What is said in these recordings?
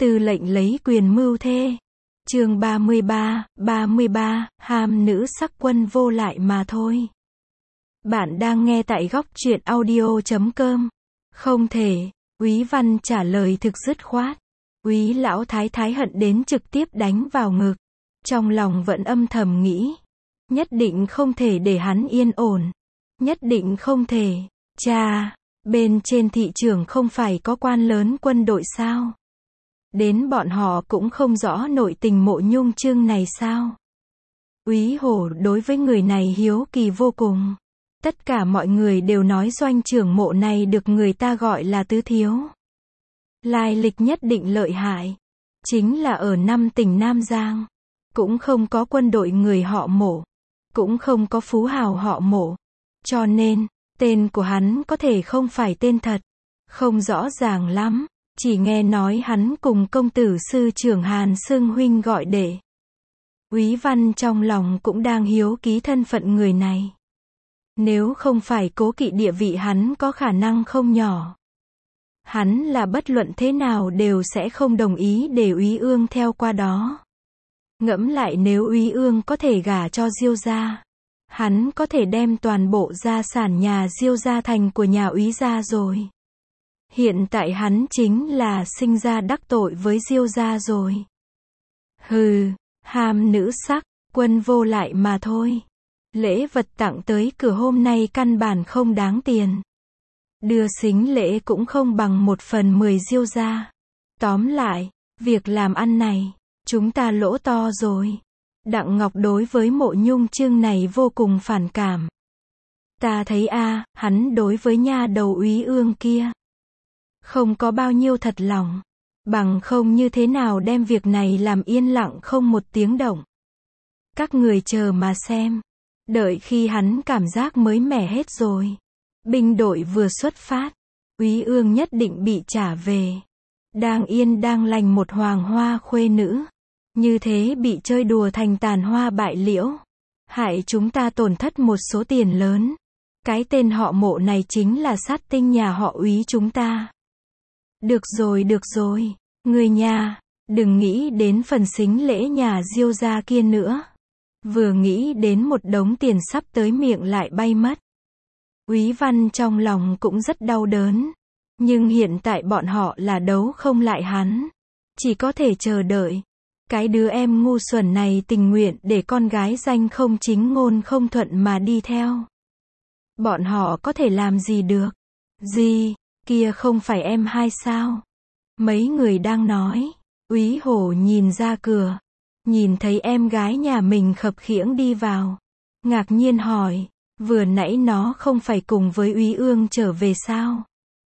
Tư lệnh lấy quyền mưu thê. Chương 33, ham nữ sắc quân vô lại mà thôi. Bạn đang nghe tại góc truyện audio.com. Không thể, Úy Văn trả lời thực dứt khoát. Úy lão thái thái hận đến trực tiếp đánh vào ngực. Trong lòng vẫn âm thầm nghĩ. Nhất định không thể để hắn yên ổn. Nhất định không thể. Cha, bên trên thị trường không phải có quan lớn quân đội sao? Đến bọn họ cũng không rõ nội tình Mộ Nhung Trương này sao? Úy Hổ đối với người này hiếu kỳ vô cùng. Tất cả mọi người đều nói doanh trưởng Mộ này được người ta gọi là tứ thiếu. Lai lịch nhất định lợi hại. Chính là ở 5 tỉnh Nam Giang. Cũng không có quân đội người họ Mộ. Cũng không có phú hào họ Mộ. Cho nên, tên của hắn có thể không phải tên thật. Không rõ ràng lắm. Chỉ nghe nói hắn cùng công tử sư trưởng Hàn xưng huynh gọi đệ. Úy Văn trong lòng cũng đang hiếu kỳ thân phận người này. Nếu không phải cố kỵ địa vị hắn có khả năng không nhỏ. Hắn là bất luận thế nào đều sẽ không đồng ý để Úy Ương theo qua đó. Ngẫm lại nếu Úy Ương có thể gả cho Diêu gia, hắn có thể đem toàn bộ gia sản nhà Diêu gia thành của nhà Úy gia rồi. Hiện tại hắn chính là sinh ra đắc tội với Diêu gia rồi. Hừ, ham nữ sắc, quân vô lại mà thôi. Lễ vật tặng tới cửa hôm nay căn bản không đáng tiền. Đưa sính lễ cũng không bằng 1/10 Diêu gia. Tóm lại, việc làm ăn này, chúng ta lỗ to rồi. Đặng Ngọc đối với Mộ Nhung Trương này vô cùng phản cảm. Ta thấy hắn đối với nha đầu Úy Ương kia không có bao nhiêu thật lòng. Bằng không như thế nào đem việc này làm yên lặng không một tiếng động. Các người chờ mà xem. Đợi khi hắn cảm giác mới mẻ hết rồi. Binh đội vừa xuất phát. Úy Ương nhất định bị trả về. Đang yên đang lành một hoàng hoa khuê nữ. Như thế bị chơi đùa thành tàn hoa bại liễu. Hại chúng ta tổn thất một số tiền lớn. Cái tên họ Mộ này chính là sát tinh nhà họ Úy chúng ta. Được rồi, người nhà, đừng nghĩ đến phần sính lễ nhà Diêu gia kia nữa. Vừa nghĩ đến một đống tiền sắp tới miệng lại bay mất. Úy Văn trong lòng cũng rất đau đớn. Nhưng hiện tại bọn họ là đấu không lại hắn. Chỉ có thể chờ đợi. Cái đứa em ngu xuẩn này tình nguyện để con gái danh không chính ngôn không thuận mà đi theo. Bọn họ có thể làm gì được? Gì? Kia không phải em hai sao? Mấy người đang nói. Úy Hổ nhìn ra cửa. Nhìn thấy em gái nhà mình khập khiễng đi vào. Ngạc nhiên hỏi. Vừa nãy nó không phải cùng với Úy Ương trở về sao?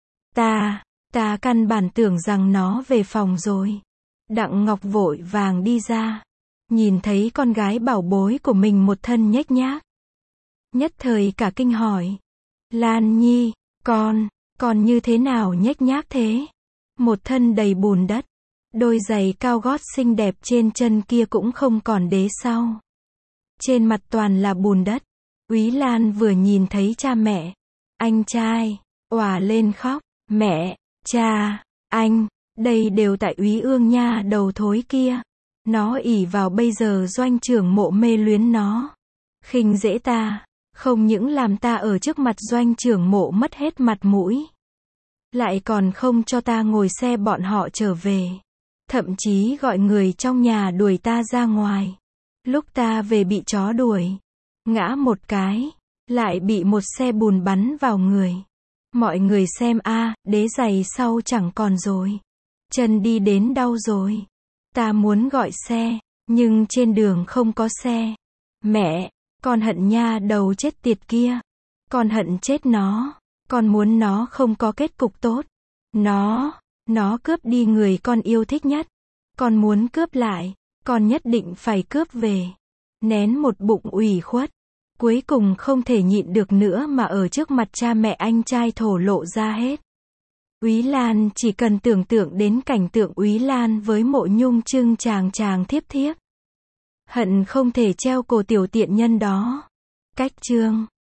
Ta căn bản tưởng rằng nó về phòng rồi. Đặng Ngọc vội vàng đi ra. Nhìn thấy con gái bảo bối của mình một thân nhếch nhác. Nhất thời cả kinh hỏi. Lan Nhi, con như thế nào nhếch nhác thế? Một thân đầy bùn đất. Đôi giày cao gót xinh đẹp trên chân kia cũng không còn đế sau. Trên mặt toàn là bùn đất. Úy Lan vừa nhìn thấy cha mẹ, anh trai, òa lên khóc. Mẹ, cha, anh, đây đều tại Úy Ương nha đầu thối kia. Nó ỷ vào bây giờ doanh trưởng Mộ mê luyến nó. Khinh dễ ta. Không những làm ta ở trước mặt doanh trưởng Mộ mất hết mặt mũi. Lại còn không cho ta ngồi xe bọn họ trở về. Thậm chí gọi người trong nhà đuổi ta ra ngoài. Lúc ta về bị chó đuổi. Ngã một cái. Lại bị một xe bùn bắn vào người. Mọi người xem đế giày sau chẳng còn rồi. Chân đi đến đau rồi. Ta muốn gọi xe. Nhưng trên đường không có xe. Mẹ, con hận nha đầu chết tiệt kia. Con hận chết nó. Con muốn nó không có kết cục tốt. Nó cướp đi người con yêu thích nhất. Con muốn cướp lại. Con nhất định phải cướp về. Nén một bụng ủy khuất. Cuối cùng không thể nhịn được nữa mà ở trước mặt cha mẹ anh trai thổ lộ ra hết. Úy Lan chỉ cần tưởng tượng đến cảnh tượng Úy Lan với Mộ Nhung Trương chàng thiếp. Hận không thể treo cổ tiểu tiện nhân đó. Cách chương